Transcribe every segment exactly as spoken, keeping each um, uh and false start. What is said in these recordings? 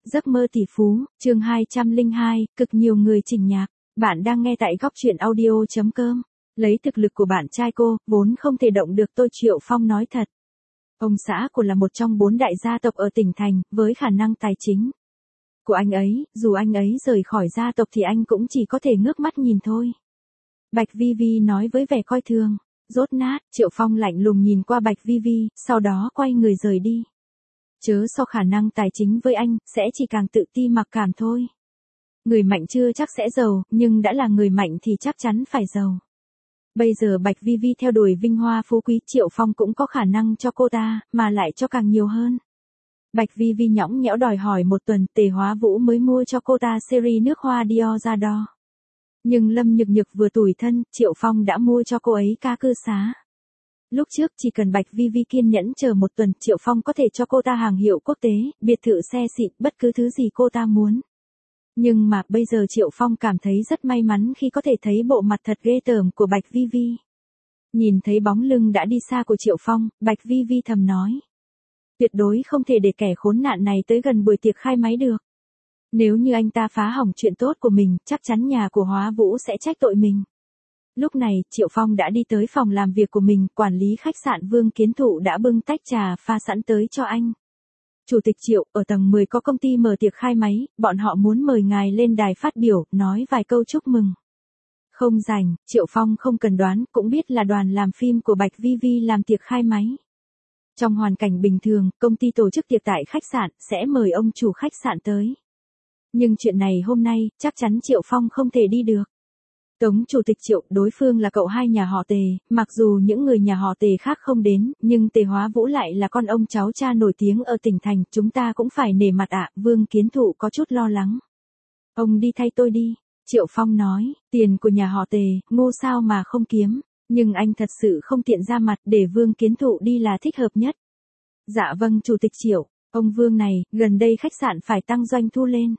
Giấc mơ tỷ phú, chương hai trăm lẻ hai, cực nhiều người chỉnh nhạc. Bạn đang nghe tại góc truyện audio chấm com. Lấy thực lực của bạn trai cô, vốn không thể động được tôi Triệu Phong nói thật. Ông xã của là một trong bốn đại gia tộc ở tỉnh thành, với khả năng tài chính của anh ấy, dù anh ấy rời khỏi gia tộc thì anh cũng chỉ có thể ngước mắt nhìn thôi. Bạch Vi Vi nói với vẻ coi thường. Rốt nát, Triệu Phong lạnh lùng nhìn qua Bạch Vi Vi, sau đó quay người rời đi. Chớ so khả năng tài chính với anh, sẽ chỉ càng tự ti mặc cảm thôi. Người mạnh chưa chắc sẽ giàu, nhưng đã là người mạnh thì chắc chắn phải giàu. Bây giờ Bạch Vi Vi theo đuổi vinh hoa phú quý, Triệu Phong cũng có khả năng cho cô ta, mà lại cho càng nhiều hơn. Bạch Vi Vi nhõng nhẽo đòi hỏi một tuần, Tề Hóa Vũ mới mua cho cô ta series nước hoa Dior ra đo. Nhưng Lâm Nhược Nhược vừa tủi thân, Triệu Phong đã mua cho cô ấy ca cư xá. Lúc trước chỉ cần Bạch Vi Vi kiên nhẫn chờ một tuần, Triệu Phong có thể cho cô ta hàng hiệu quốc tế, biệt thự xe xịn, bất cứ thứ gì cô ta muốn. Nhưng mà bây giờ Triệu Phong cảm thấy rất may mắn khi có thể thấy bộ mặt thật ghê tởm của Bạch Vi Vi. Nhìn thấy bóng lưng đã đi xa của Triệu Phong, Bạch Vi Vi thầm nói. Tuyệt đối không thể để kẻ khốn nạn này tới gần buổi tiệc khai máy được. Nếu như anh ta phá hỏng chuyện tốt của mình, chắc chắn nhà của Hóa Vũ sẽ trách tội mình. Lúc này, Triệu Phong đã đi tới phòng làm việc của mình, quản lý khách sạn Vương Kiến Thụ đã bưng tách trà pha sẵn tới cho anh. Chủ tịch Triệu, ở tầng mười có công ty mở tiệc khai máy, bọn họ muốn mời ngài lên đài phát biểu, nói vài câu chúc mừng. Không rảnh, Triệu Phong không cần đoán, cũng biết là đoàn làm phim của Bạch Vi Vi làm tiệc khai máy. Trong hoàn cảnh bình thường, công ty tổ chức tiệc tại khách sạn, sẽ mời ông chủ khách sạn tới. Nhưng chuyện này hôm nay, chắc chắn Triệu Phong không thể đi được. Tống Chủ tịch Triệu, đối phương là cậu hai nhà họ Tề, mặc dù những người nhà họ Tề khác không đến, nhưng Tề Hóa Vũ lại là con ông cháu cha nổi tiếng ở tỉnh thành, chúng ta cũng phải nể mặt ạ. Vương Kiến Thụ có chút lo lắng. Ông đi thay tôi đi, Triệu Phong nói, tiền của nhà họ Tề, ngu sao mà không kiếm, nhưng anh thật sự không tiện ra mặt, để Vương Kiến Thụ đi là thích hợp nhất. Dạ vâng Chủ tịch Triệu, ông Vương này, gần đây khách sạn phải tăng doanh thu lên.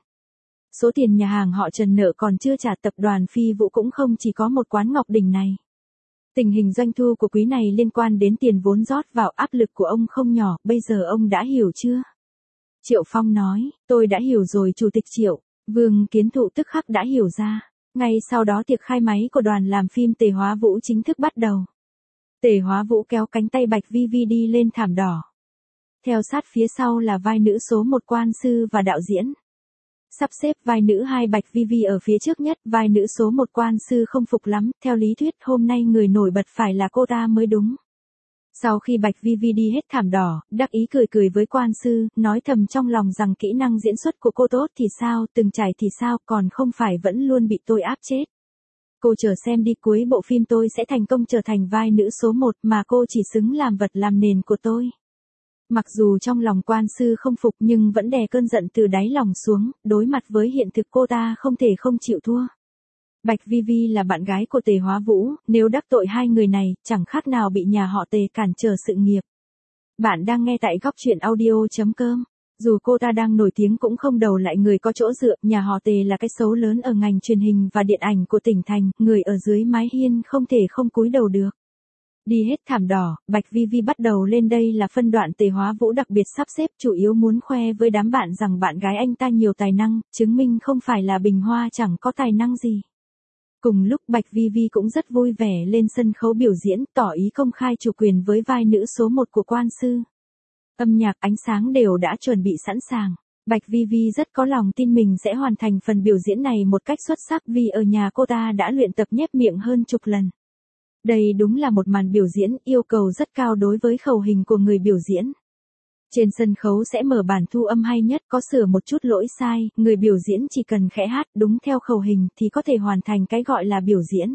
Số tiền nhà hàng họ Trần nợ còn chưa trả, tập đoàn Phi Vũ cũng không chỉ có một quán Ngọc Đình này. Tình hình doanh thu của quý này liên quan đến tiền vốn rót vào, áp lực của ông không nhỏ, bây giờ ông đã hiểu chưa? Triệu Phong nói, tôi đã hiểu rồi Chủ tịch Triệu. Vương Kiến Thụ tức khắc đã hiểu ra. Ngay sau đó tiệc khai máy của đoàn làm phim Tề Hóa Vũ chính thức bắt đầu. Tề Hóa Vũ kéo cánh tay Bạch Vi Vi đi lên thảm đỏ. Theo sát phía sau là vai nữ số một Quan Sư và đạo diễn. Sắp xếp vai nữ hai Bạch Vi Vi ở phía trước nhất, vai nữ số một Quan Sư không phục lắm, theo lý thuyết hôm nay người nổi bật phải là cô ta mới đúng. Sau khi Bạch Vi Vi đi hết thảm đỏ, đắc ý cười cười với Quan Sư, nói thầm trong lòng rằng kỹ năng diễn xuất của cô tốt thì sao, từng trải thì sao, còn không phải vẫn luôn bị tôi áp chết. Cô chờ xem đi, cuối bộ phim tôi sẽ thành công trở thành vai nữ số một mà cô chỉ xứng làm vật làm nền của tôi. Mặc dù trong lòng Quan Sư không phục nhưng vẫn đè cơn giận từ đáy lòng xuống, đối mặt với hiện thực cô ta không thể không chịu thua. Bạch Vi Vi là bạn gái của Tề Hóa Vũ, nếu đắc tội hai người này, chẳng khác nào bị nhà họ Tề cản trở sự nghiệp. Bạn đang nghe tại góc truyện audio chấm com. Dù cô ta đang nổi tiếng cũng không đầu lại người có chỗ dựa, nhà họ Tề là cái xấu lớn ở ngành truyền hình và điện ảnh của tỉnh thành, người ở dưới mái hiên không thể không cúi đầu được. Đi hết thảm đỏ, Bạch Vi Vi bắt đầu lên, đây là phân đoạn Tề Hóa Vũ đặc biệt sắp xếp, chủ yếu muốn khoe với đám bạn rằng bạn gái anh ta nhiều tài năng, chứng minh không phải là bình hoa chẳng có tài năng gì. Cùng lúc Bạch Vi Vi cũng rất vui vẻ lên sân khấu biểu diễn, tỏ ý công khai chủ quyền với vai nữ số một của Quan Sư. Âm nhạc, ánh sáng đều đã chuẩn bị sẵn sàng. Bạch Vi Vi rất có lòng tin mình sẽ hoàn thành phần biểu diễn này một cách xuất sắc vì ở nhà cô ta đã luyện tập nhép miệng hơn chục lần. Đây đúng là một màn biểu diễn yêu cầu rất cao đối với khẩu hình của người biểu diễn. Trên sân khấu sẽ mở bản thu âm hay nhất, có sửa một chút lỗi sai, người biểu diễn chỉ cần khẽ hát đúng theo khẩu hình thì có thể hoàn thành cái gọi là biểu diễn.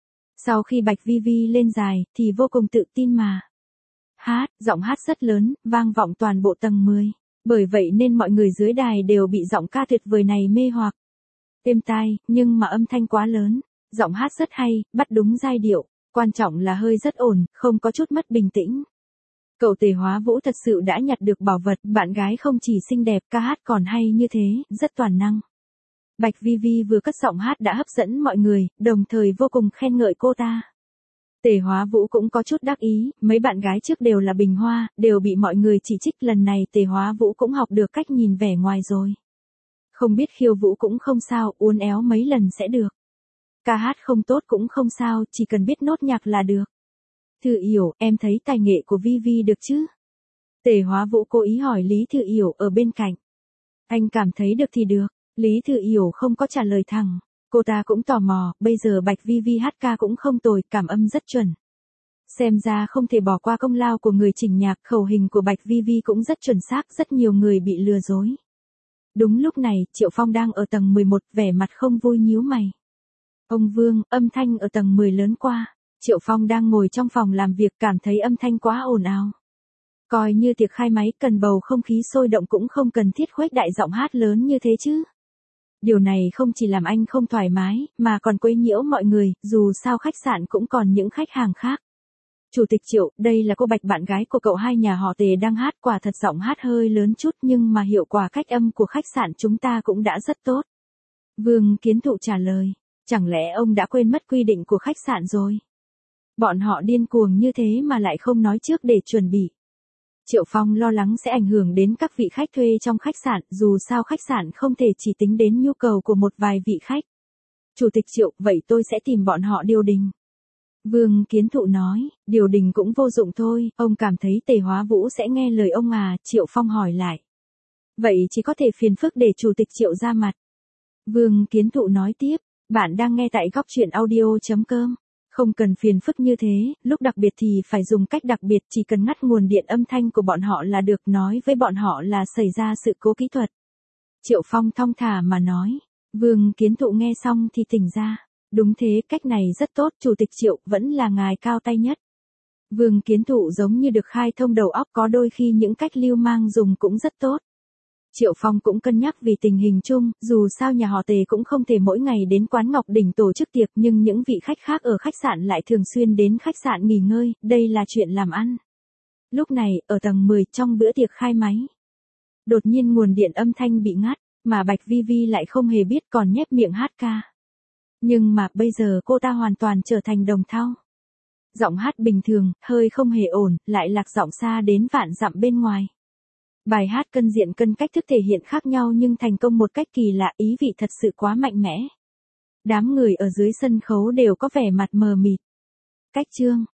Sau khi Bạch Vi Vi lên đài thì vô cùng tự tin mà hát, giọng hát rất lớn, vang vọng toàn bộ tầng mười. Bởi vậy nên mọi người dưới đài đều bị giọng ca tuyệt vời này mê hoặc. Êm tai, nhưng mà âm thanh quá lớn, giọng hát rất hay, bắt đúng giai điệu, quan trọng là hơi rất ổn, không có chút mất bình tĩnh. Cậu Tề Hóa Vũ thật sự đã nhặt được bảo vật, bạn gái không chỉ xinh đẹp, ca hát còn hay như thế, rất toàn năng. Bạch Vi Vi vừa cất giọng hát đã hấp dẫn mọi người, đồng thời vô cùng khen ngợi cô ta. Tề Hóa Vũ cũng có chút đắc ý, mấy bạn gái trước đều là bình hoa, đều bị mọi người chỉ trích, lần này Tề Hóa Vũ cũng học được cách nhìn vẻ ngoài rồi. Không biết khiêu vũ cũng không sao, uốn éo mấy lần sẽ được. Ca hát không tốt cũng không sao, chỉ cần biết nốt nhạc là được. Thư Yểu, em thấy tài nghệ của Vi Vi được chứ? Tề Hóa Vũ cố ý hỏi Lý Thư Yểu ở bên cạnh. Anh cảm thấy được thì được. Lý Thư Yểu không có trả lời thẳng. Cô ta cũng tò mò, bây giờ Bạch Vi Vi hát ca cũng không tồi, cảm âm rất chuẩn. Xem ra không thể bỏ qua công lao của người chỉnh nhạc, khẩu hình của Bạch Vi Vi cũng rất chuẩn xác, rất nhiều người bị lừa dối. Đúng lúc này, Triệu Phong đang ở tầng mười một, vẻ mặt không vui nhíu mày. Ông Vương, âm thanh ở tầng mười lớn qua. Triệu Phong đang ngồi trong phòng làm việc, cảm thấy âm thanh quá ồn ào. Coi như tiệc khai máy, cần bầu không khí sôi động cũng không cần thiết khuếch đại giọng hát lớn như thế chứ. Điều này không chỉ làm anh không thoải mái, mà còn quấy nhiễu mọi người, dù sao khách sạn cũng còn những khách hàng khác. Chủ tịch Triệu, đây là cô Bạch bạn gái của cậu hai nhà họ Tề đang hát, quả thật giọng hát hơi lớn chút nhưng mà hiệu quả cách âm của khách sạn chúng ta cũng đã rất tốt. Vương Kiến Thụ trả lời, chẳng lẽ ông đã quên mất quy định của khách sạn rồi? Bọn họ điên cuồng như thế mà lại không nói trước để chuẩn bị. Triệu Phong lo lắng sẽ ảnh hưởng đến các vị khách thuê trong khách sạn, dù sao khách sạn không thể chỉ tính đến nhu cầu của một vài vị khách. Chủ tịch Triệu, vậy tôi sẽ tìm bọn họ điều đình. Vương Kiến Thụ nói, điều đình cũng vô dụng thôi, ông cảm thấy Tề Hóa Vũ sẽ nghe lời ông à, Triệu Phong hỏi lại. Vậy chỉ có thể phiền phức để Chủ tịch Triệu ra mặt. Vương Kiến Thụ nói tiếp, bạn đang nghe tại góc truyện audio chấm com. Không cần phiền phức như thế, lúc đặc biệt thì phải dùng cách đặc biệt, chỉ cần ngắt nguồn điện âm thanh của bọn họ là được, nói với bọn họ là xảy ra sự cố kỹ thuật. Triệu Phong thong thả mà nói, Vương Kiến Thụ nghe xong thì tỉnh ra. Đúng thế, cách này rất tốt, Chủ tịch Triệu, vẫn là ngài cao tay nhất. Vương Kiến Thụ giống như được khai thông đầu óc, có đôi khi những cách lưu mang dùng cũng rất tốt. Triệu Phong cũng cân nhắc vì tình hình chung, dù sao nhà họ Tề cũng không thể mỗi ngày đến quán Ngọc Đỉnh tổ chức tiệc, nhưng những vị khách khác ở khách sạn lại thường xuyên đến khách sạn nghỉ ngơi, đây là chuyện làm ăn. Lúc này, ở tầng mười, trong bữa tiệc khai máy, đột nhiên nguồn điện âm thanh bị ngắt, mà Bạch Vi Vi lại không hề biết, còn nhếch miệng hát ca. Nhưng mà bây giờ cô ta hoàn toàn trở thành đồng thau. Giọng hát bình thường, hơi không hề ổn, lại lạc giọng xa đến vạn dặm bên ngoài. Bài hát cân diện cân cách thức thể hiện khác nhau nhưng thành công một cách kỳ lạ, ý vị thật sự quá mạnh mẽ. Đám người ở dưới sân khấu đều có vẻ mặt mờ mịt. Cách chương